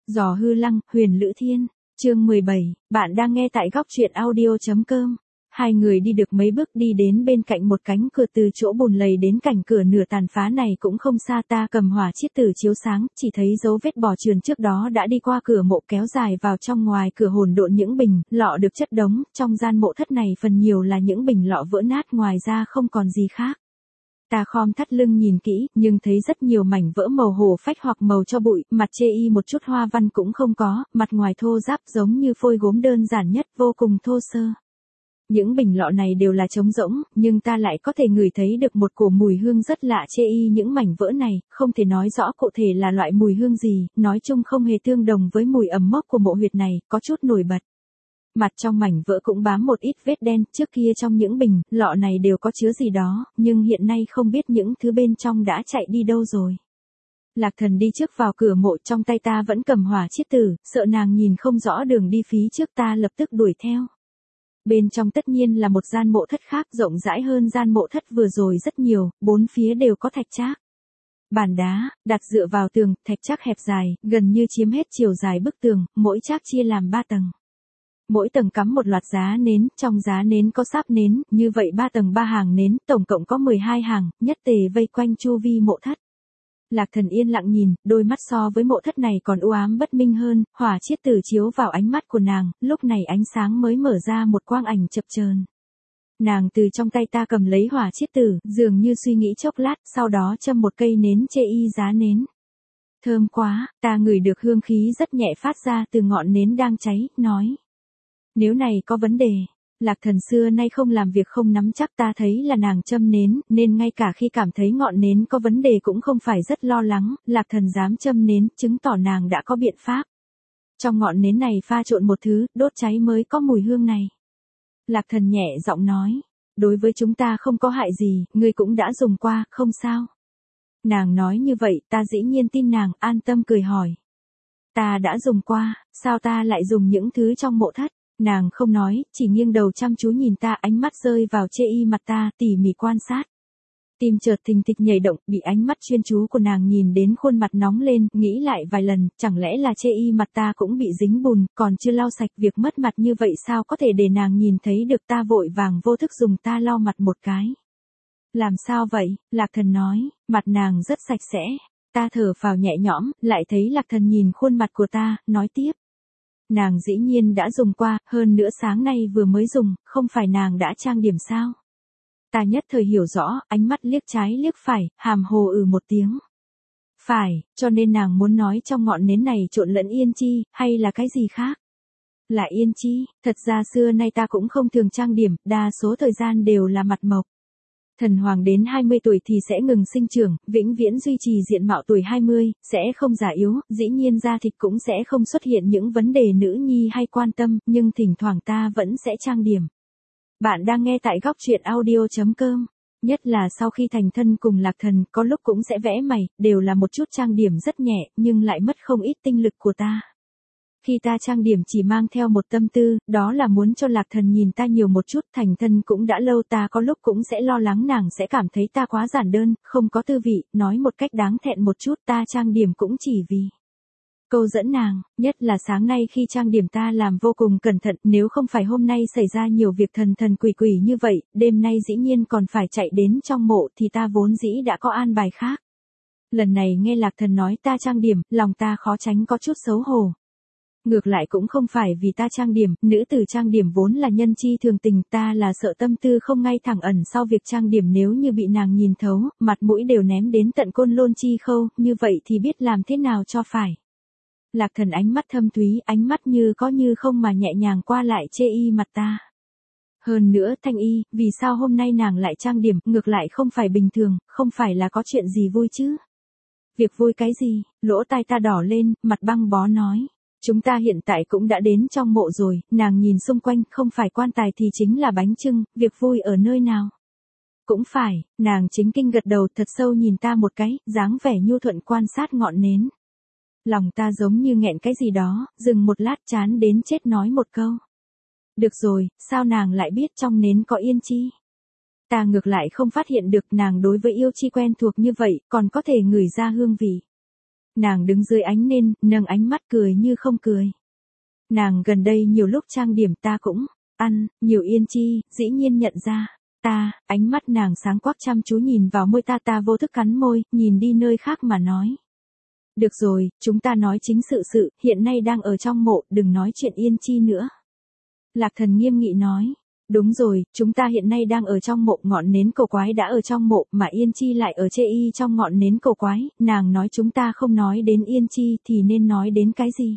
Giò hư lăng, Huyền Lữ Thiên, chương 17, bạn đang nghe tại góc truyện audio.com. Hai người đi được mấy bước đi đến bên cạnh một cánh cửa, từ chỗ bùn lầy đến cảnh cửa nửa tàn phá này cũng không xa. Ta cầm hỏa chiết tử chiếu sáng, chỉ thấy dấu vết bò trườn trước đó đã đi qua cửa mộ kéo dài vào trong. Ngoài cửa hỗn độn những bình, lọ được chất đống, trong gian mộ thất này phần nhiều là những bình lọ vỡ nát, ngoài ra không còn gì khác. Ta khom thắt lưng nhìn kỹ, nhưng thấy rất nhiều mảnh vỡ màu hổ phách hoặc màu cho bụi, mặt chê y một chút hoa văn cũng không có, mặt ngoài thô ráp giống như phôi gốm đơn giản nhất, vô cùng thô sơ. Những bình lọ này đều là trống rỗng, nhưng ta lại có thể ngửi thấy được một cổ mùi hương rất lạ chê y những mảnh vỡ này, không thể nói rõ cụ thể là loại mùi hương gì, nói chung không hề tương đồng với mùi ẩm mốc của mộ huyệt này, có chút nổi bật. Mặt trong mảnh vỡ cũng bám một ít vết đen, trước kia trong những bình, lọ này đều có chứa gì đó, nhưng hiện nay không biết những thứ bên trong đã chạy đi đâu rồi. Lạc Thần đi trước vào cửa mộ, trong tay ta vẫn cầm hỏa chiết tử, sợ nàng nhìn không rõ đường đi phía trước, ta lập tức đuổi theo. Bên trong tất nhiên là một gian mộ thất khác, rộng rãi hơn gian mộ thất vừa rồi rất nhiều, bốn phía đều có thạch trác. Bàn đá, đặt dựa vào tường, thạch trác hẹp dài, gần như chiếm hết chiều dài bức tường, mỗi trác chia làm 3 tầng. Mỗi tầng cắm một loạt giá nến, trong giá nến có sáp nến, như vậy 3 tầng 3 hàng nến, tổng cộng có 12 hàng, nhất tề vây quanh chu vi mộ thất. Lạc Thần yên lặng nhìn, đôi mắt so với mộ thất này còn u ám bất minh hơn, hỏa chiết tử chiếu vào ánh mắt của nàng, lúc này ánh sáng mới mở ra một quang ảnh chập chờn. Nàng từ trong tay ta cầm lấy hỏa chiết tử, dường như suy nghĩ chốc lát, sau đó châm một cây nến chê y giá nến. Thơm quá, ta ngửi được hương khí rất nhẹ phát ra từ ngọn nến đang cháy, nói. Nếu này có vấn đề, Lạc Thần xưa nay không làm việc không nắm chắc, ta thấy là nàng châm nến, nên ngay cả khi cảm thấy ngọn nến có vấn đề cũng không phải rất lo lắng, Lạc Thần dám châm nến, chứng tỏ nàng đã có biện pháp. Trong ngọn nến này pha trộn một thứ, đốt cháy mới có mùi hương này. Lạc Thần nhẹ giọng nói, đối với chúng ta không có hại gì, ngươi cũng đã dùng qua, không sao. Nàng nói như vậy, ta dĩ nhiên tin nàng, an tâm cười hỏi. Ta đã dùng qua, sao ta lại dùng những thứ trong mộ thất? Nàng không nói, chỉ nghiêng đầu chăm chú nhìn ta, ánh mắt rơi vào chê y mặt ta, tỉ mỉ quan sát. Tim chợt thình thịch nhảy động, bị ánh mắt chuyên chú của nàng nhìn đến khuôn mặt nóng lên, nghĩ lại vài lần, chẳng lẽ là chê y mặt ta cũng bị dính bùn, còn chưa lau sạch, việc mất mặt như vậy sao có thể để nàng nhìn thấy được. Ta vội vàng vô thức dùng ta lau mặt một cái. Làm sao vậy? Lạc Thần nói, mặt nàng rất sạch sẽ. Ta thở phào nhẹ nhõm, lại thấy Lạc Thần nhìn khuôn mặt của ta, nói tiếp. Nàng dĩ nhiên đã dùng qua, hơn nữa sáng nay vừa mới dùng, không phải nàng đã trang điểm sao? Ta nhất thời hiểu rõ, ánh mắt liếc trái liếc phải, hàm hồ một tiếng. Phải, cho nên nàng muốn nói trong ngọn nến này trộn lẫn yên chi, hay là cái gì khác? Là yên chi, thật ra xưa nay ta cũng không thường trang điểm, đa số thời gian đều là mặt mộc. Thần hoàng đến 20 tuổi thì sẽ ngừng sinh trưởng, vĩnh viễn duy trì diện mạo tuổi 20, sẽ không già yếu, dĩ nhiên da thịt cũng sẽ không xuất hiện những vấn đề nữ nhi hay quan tâm, nhưng thỉnh thoảng ta vẫn sẽ trang điểm. Bạn đang nghe tại góc truyện audio.com. Nhất là sau khi thành thân cùng Lạc Thần, có lúc cũng sẽ vẽ mày, đều là một chút trang điểm rất nhẹ, nhưng lại mất không ít tinh lực của ta. Khi ta trang điểm chỉ mang theo một tâm tư, đó là muốn cho Lạc Thần nhìn ta nhiều một chút. Thành thân cũng đã lâu, ta có lúc cũng sẽ lo lắng nàng sẽ cảm thấy ta quá giản đơn, không có tư vị, nói một cách đáng thẹn một chút, ta trang điểm cũng chỉ vì câu dẫn nàng, nhất là sáng nay khi trang điểm ta làm vô cùng cẩn thận, nếu không phải hôm nay xảy ra nhiều việc thần thần quỷ quỷ như vậy, đêm nay dĩ nhiên còn phải chạy đến trong mộ thì ta vốn dĩ đã có an bài khác. Lần này nghe Lạc Thần nói ta trang điểm, lòng ta khó tránh có chút xấu hổ. Ngược lại cũng không phải vì ta trang điểm, nữ tử trang điểm vốn là nhân chi thường tình, ta là sợ tâm tư không ngay thẳng ẩn sau việc trang điểm nếu như bị nàng nhìn thấu, mặt mũi đều ném đến tận côn lôn chi khâu, như vậy thì biết làm thế nào cho phải. Lạc Thần ánh mắt thâm thúy, ánh mắt như có như không mà nhẹ nhàng qua lại chê y mặt ta. Hơn nữa Thanh Y, vì sao hôm nay nàng lại trang điểm, ngược lại không phải bình thường, không phải là có chuyện gì vui chứ? Việc vui cái gì? Lỗ tai ta đỏ lên, mặt băng bó nói. Chúng ta hiện tại cũng đã đến trong mộ rồi, nàng nhìn xung quanh, không phải quan tài thì chính là bánh chưng, việc vui ở nơi nào? Cũng phải, nàng chính kinh gật đầu thật sâu nhìn ta một cái, dáng vẻ nhu thuận quan sát ngọn nến. Lòng ta giống như nghẹn cái gì đó, dừng một lát chán đến chết nói một câu. Được rồi, sao nàng lại biết trong nến có yên chi? Ta ngược lại không phát hiện được nàng đối với yêu chi quen thuộc như vậy, còn có thể ngửi ra hương vị. Nàng đứng dưới ánh nến, nâng ánh mắt cười như không cười. Nàng gần đây nhiều lúc trang điểm ta cũng ăn nhiều Yên Chi, dĩ nhiên nhận ra. Ta, ánh mắt nàng sáng quắc chăm chú nhìn vào môi ta vô thức cắn môi, nhìn đi nơi khác mà nói. Được rồi, chúng ta nói chính sự, hiện nay đang ở trong mộ, đừng nói chuyện Yên Chi nữa. Lạc Thần nghiêm nghị nói. Đúng rồi, chúng ta hiện nay đang ở trong mộ, ngọn nến cầu quái đã ở trong mộ, mà Yên Chi lại ở chê y trong ngọn nến cầu quái, nàng nói chúng ta không nói đến Yên Chi thì nên nói đến cái gì?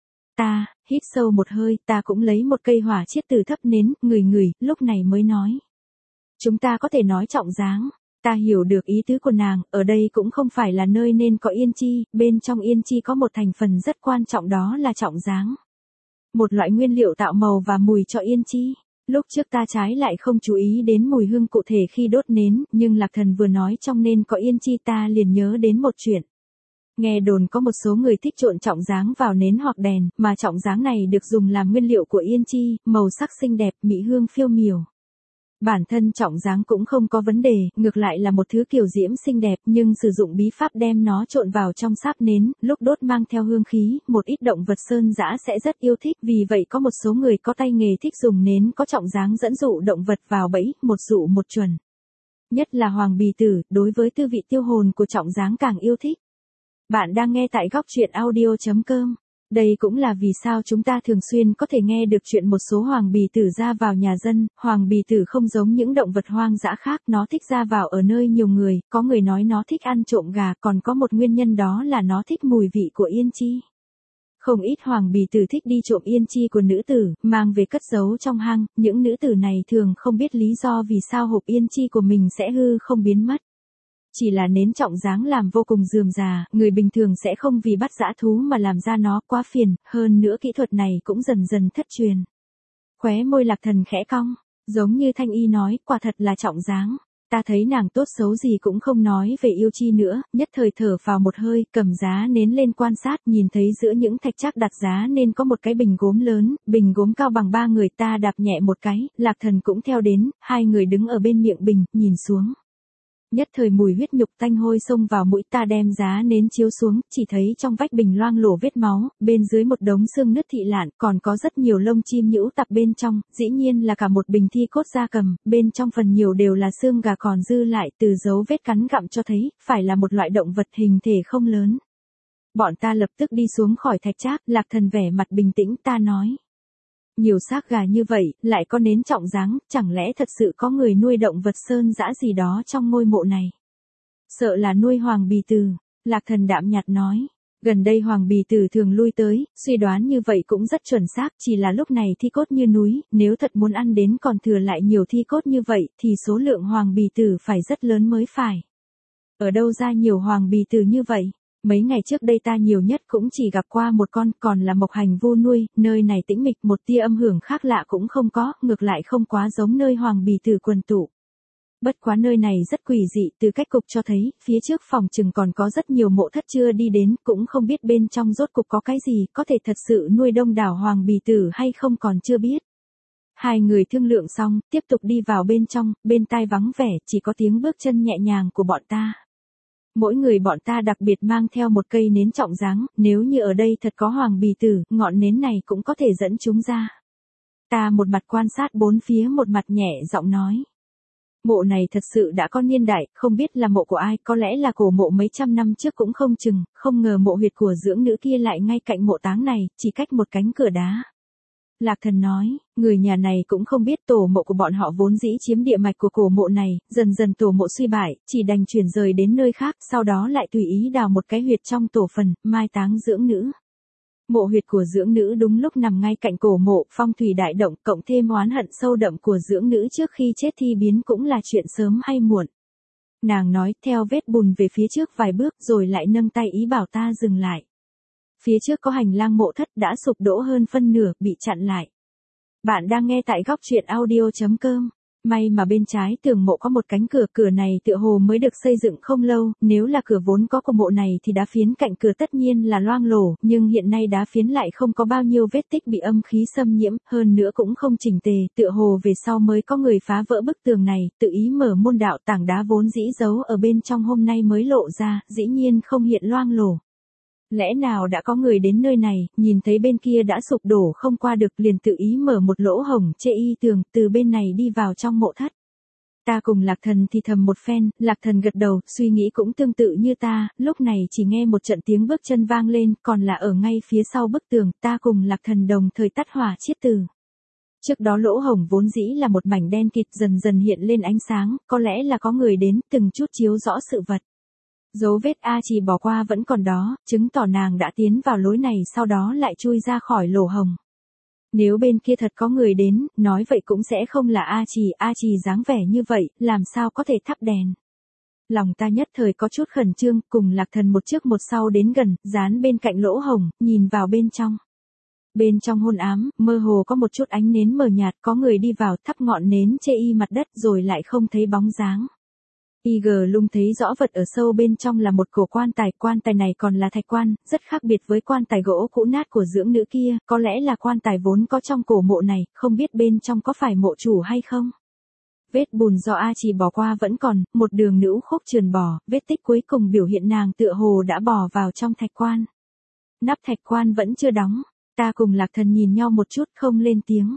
Ta, hít sâu một hơi, ta cũng lấy một cây hỏa chiết từ thấp nến, ngửi, lúc này mới nói. Chúng ta có thể nói trọng dáng. Ta hiểu được ý tứ của nàng, ở đây cũng không phải là nơi nên có Yên Chi, bên trong Yên Chi có một thành phần rất quan trọng đó là trọng dáng. Một loại nguyên liệu tạo màu và mùi cho Yên Chi. Lúc trước ta trái lại không chú ý đến mùi hương cụ thể khi đốt nến, nhưng Lạc Thần vừa nói trong nên có Yên Chi ta liền nhớ đến một chuyện. Nghe đồn có một số người thích trộn trọng dáng vào nến hoặc đèn, mà trọng dáng này được dùng làm nguyên liệu của Yên Chi, màu sắc xinh đẹp, mỹ hương phiêu miểu. Bản thân trọng dáng cũng không có vấn đề, ngược lại là một thứ kiểu diễm xinh đẹp, nhưng sử dụng bí pháp đem nó trộn vào trong sáp nến, lúc đốt mang theo hương khí, một ít động vật sơn dã sẽ rất yêu thích, vì vậy có một số người có tay nghề thích dùng nến có trọng dáng dẫn dụ động vật vào bẫy, một dụ một chuẩn. Nhất là Hoàng Bì Tử, đối với tư vị tiêu hồn của trọng dáng càng yêu thích. Bạn đang nghe tại góc truyện audio.com. Đây cũng là vì sao chúng ta thường xuyên có thể nghe được chuyện một số hoàng bì tử ra vào nhà dân. Hoàng bì tử không giống những động vật hoang dã khác, nó thích ra vào ở nơi nhiều người, có người nói nó thích ăn trộm gà, còn có một nguyên nhân đó là nó thích mùi vị của Yên Chi. Không ít hoàng bì tử thích đi trộm Yên Chi của nữ tử, mang về cất giấu trong hang, những nữ tử này thường không biết lý do vì sao hộp Yên Chi của mình sẽ hư không biến mất. Chỉ là nến trọng dáng làm vô cùng rườm rà, người bình thường sẽ không vì bắt dã thú mà làm ra nó, quá phiền, hơn nữa kỹ thuật này cũng dần dần thất truyền. Khóe môi Lạc Thần khẽ cong, giống như Thanh Y nói, quả thật là trọng dáng. Ta thấy nàng tốt xấu gì cũng không nói về yêu chi nữa, nhất thời thở vào một hơi, cầm giá nến lên quan sát, nhìn thấy giữa những thạch trác đặt giá nên có một cái bình gốm lớn, bình gốm cao bằng 3 người, ta đạp nhẹ một cái, Lạc Thần cũng theo đến, hai người đứng ở bên miệng bình, nhìn xuống. Nhất thời mùi huyết nhục tanh hôi xông vào mũi, ta đem giá nến chiếu xuống, chỉ thấy trong vách bình loang lổ vết máu, bên dưới một đống xương nứt thị lạn, còn có rất nhiều lông chim nhũ tạp bên trong, dĩ nhiên là cả một bình thi cốt gia cầm, bên trong phần nhiều đều là xương gà còn dư lại, từ dấu vết cắn gặm cho thấy, phải là một loại động vật hình thể không lớn. Bọn ta lập tức đi xuống khỏi thạch trác, Lạc Thần vẻ mặt bình tĩnh, ta nói. Nhiều xác gà như vậy, lại có nến trọng dáng, chẳng lẽ thật sự có người nuôi động vật sơn dã gì đó trong ngôi mộ này? Sợ là nuôi Hoàng Bì Tử, Lạc Thần đạm nhạt nói. Gần đây Hoàng Bì Tử thường lui tới, suy đoán như vậy cũng rất chuẩn xác, chỉ là lúc này thi cốt như núi, nếu thật muốn ăn đến còn thừa lại nhiều thi cốt như vậy, thì số lượng Hoàng Bì Tử phải rất lớn mới phải. Ở đâu ra nhiều Hoàng Bì Tử như vậy? Mấy ngày trước đây ta nhiều nhất cũng chỉ gặp qua một con, còn là Mộc Hành Vu nuôi, nơi này tĩnh mịch, một tia âm hưởng khác lạ cũng không có, ngược lại không quá giống nơi Hoàng Bì Tử quần tụ. Bất quá nơi này rất quỷ dị, từ cách cục cho thấy, phía trước phòng chừng còn có rất nhiều mộ thất chưa đi đến, cũng không biết bên trong rốt cục có cái gì, có thể thật sự nuôi đông đảo Hoàng Bì Tử hay không còn chưa biết. Hai người thương lượng xong, tiếp tục đi vào bên trong, bên tai vắng vẻ, chỉ có tiếng bước chân nhẹ nhàng của bọn ta. Mỗi người bọn ta đặc biệt mang theo một cây nến trọng dáng, nếu như ở đây thật có Hoàng Bì Tử, ngọn nến này cũng có thể dẫn chúng ra. Ta một mặt quan sát bốn phía, một mặt nhẹ giọng nói. Mộ này thật sự đã có niên đại, không biết là mộ của ai, có lẽ là cổ mộ mấy trăm năm trước cũng không chừng, không ngờ mộ huyệt của dưỡng nữ kia lại ngay cạnh mộ táng này, chỉ cách một cánh cửa đá. Lạc Thần nói, người nhà này cũng không biết tổ mộ của bọn họ vốn dĩ chiếm địa mạch của cổ mộ này, dần dần tổ mộ suy bại, chỉ đành chuyển rời đến nơi khác, sau đó lại tùy ý đào một cái huyệt trong tổ phần, mai táng dưỡng nữ. Mộ huyệt của dưỡng nữ đúng lúc nằm ngay cạnh cổ mộ, phong thủy đại động, cộng thêm oán hận sâu đậm của dưỡng nữ trước khi chết thi biến cũng là chuyện sớm hay muộn. Nàng nói, theo vết bùn về phía trước vài bước rồi lại nâng tay ý bảo ta dừng lại. Phía trước có hành lang mộ thất đã sụp đổ hơn phân nửa, bị chặn lại. Bạn đang nghe tại góc truyện audio.com. May mà bên trái tường mộ có một cánh cửa, cửa này tựa hồ mới được xây dựng không lâu, nếu là cửa vốn có của mộ này thì đá phiến cạnh cửa tất nhiên là loang lổ, nhưng hiện nay đá phiến lại không có bao nhiêu vết tích bị âm khí xâm nhiễm, hơn nữa cũng không chỉnh tề, tựa hồ về sau mới có người phá vỡ bức tường này, tự ý mở môn đạo, tảng đá vốn dĩ giấu ở bên trong hôm nay mới lộ ra, dĩ nhiên không hiện loang lổ. Lẽ nào đã có người đến nơi này, nhìn thấy bên kia đã sụp đổ không qua được liền tự ý mở một lỗ hổng chê y tường, từ bên này đi vào trong mộ thất. Ta cùng Lạc Thần thì thầm một phen, Lạc Thần gật đầu, suy nghĩ cũng tương tự như ta, lúc này chỉ nghe một trận tiếng bước chân vang lên, còn là ở ngay phía sau bức tường, ta cùng Lạc Thần đồng thời tắt hỏa chiết từ. Trước đó lỗ hổng vốn dĩ là một mảnh đen kịt dần dần hiện lên ánh sáng, có lẽ là có người đến, từng chút chiếu rõ sự vật. Dấu vết A Trì bỏ qua vẫn còn đó, chứng tỏ nàng đã tiến vào lối này sau đó lại chui ra khỏi lỗ hổng. Nếu bên kia thật có người đến, nói vậy cũng sẽ không là A Trì dáng vẻ như vậy, làm sao có thể thắp đèn. Lòng ta nhất thời có chút khẩn trương, cùng Lạc Thần một trước một sau đến gần, dán bên cạnh lỗ hổng, nhìn vào bên trong. Bên trong hôn ám, mơ hồ có một chút ánh nến mờ nhạt, có người đi vào thắp ngọn nến chê y mặt đất rồi lại không thấy bóng dáng. IG Lung thấy rõ vật ở sâu bên trong là một cổ quan tài này còn là thạch quan, rất khác biệt với quan tài gỗ cũ nát của dưỡng nữ kia, có lẽ là quan tài vốn có trong cổ mộ này, không biết bên trong có phải mộ chủ hay không. Vết bùn do A Trì bỏ qua vẫn còn, một đường nữ khúc trườn bò, vết tích cuối cùng biểu hiện nàng tựa hồ đã bò vào trong thạch quan. Nắp thạch quan vẫn chưa đóng, ta cùng Lạc Thần nhìn nhau một chút không lên tiếng.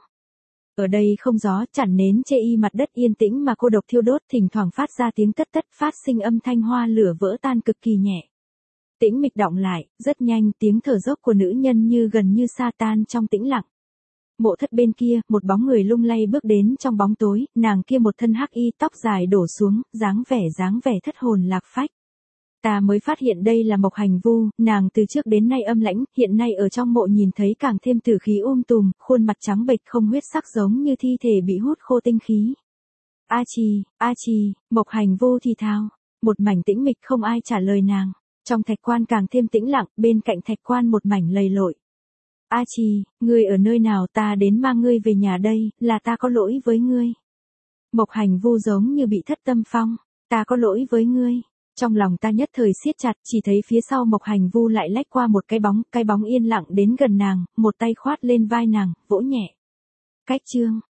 Ở đây không gió, chẳng nến chê y mặt đất yên tĩnh mà cô độc thiêu đốt, thỉnh thoảng phát ra tiếng tất tất, phát sinh âm thanh hoa lửa vỡ tan cực kỳ nhẹ. Tĩnh mịch đọng lại, rất nhanh tiếng thở dốc của nữ nhân như gần như sa tan trong tĩnh lặng. Mộ thất bên kia, một bóng người lung lay bước đến trong bóng tối, nàng kia một thân hắc y tóc dài đổ xuống, dáng vẻ thất hồn lạc phách. Ta mới phát hiện đây là Mộc Hành Vu, nàng từ trước đến nay âm lãnh, hiện nay ở trong mộ nhìn thấy càng thêm tử khí tùm, khuôn mặt trắng bệch không huyết sắc giống như thi thể bị hút khô tinh khí. A Trì, Mộc Hành Vu thì thào, một mảnh tĩnh mịch không ai trả lời nàng. Trong thạch quan càng thêm tĩnh lặng, bên cạnh thạch quan một mảnh lầy lội. A Trì, ngươi ở nơi nào, ta đến mang ngươi về nhà đây, là ta có lỗi với ngươi. Mộc Hành Vu giống như bị thất tâm phong, ta có lỗi với ngươi. Trong lòng ta nhất thời siết chặt, chỉ thấy phía sau Mộc Hành Vu lại lách qua một cái bóng yên lặng đến gần nàng, một tay khoát lên vai nàng, vỗ nhẹ. Cách chương.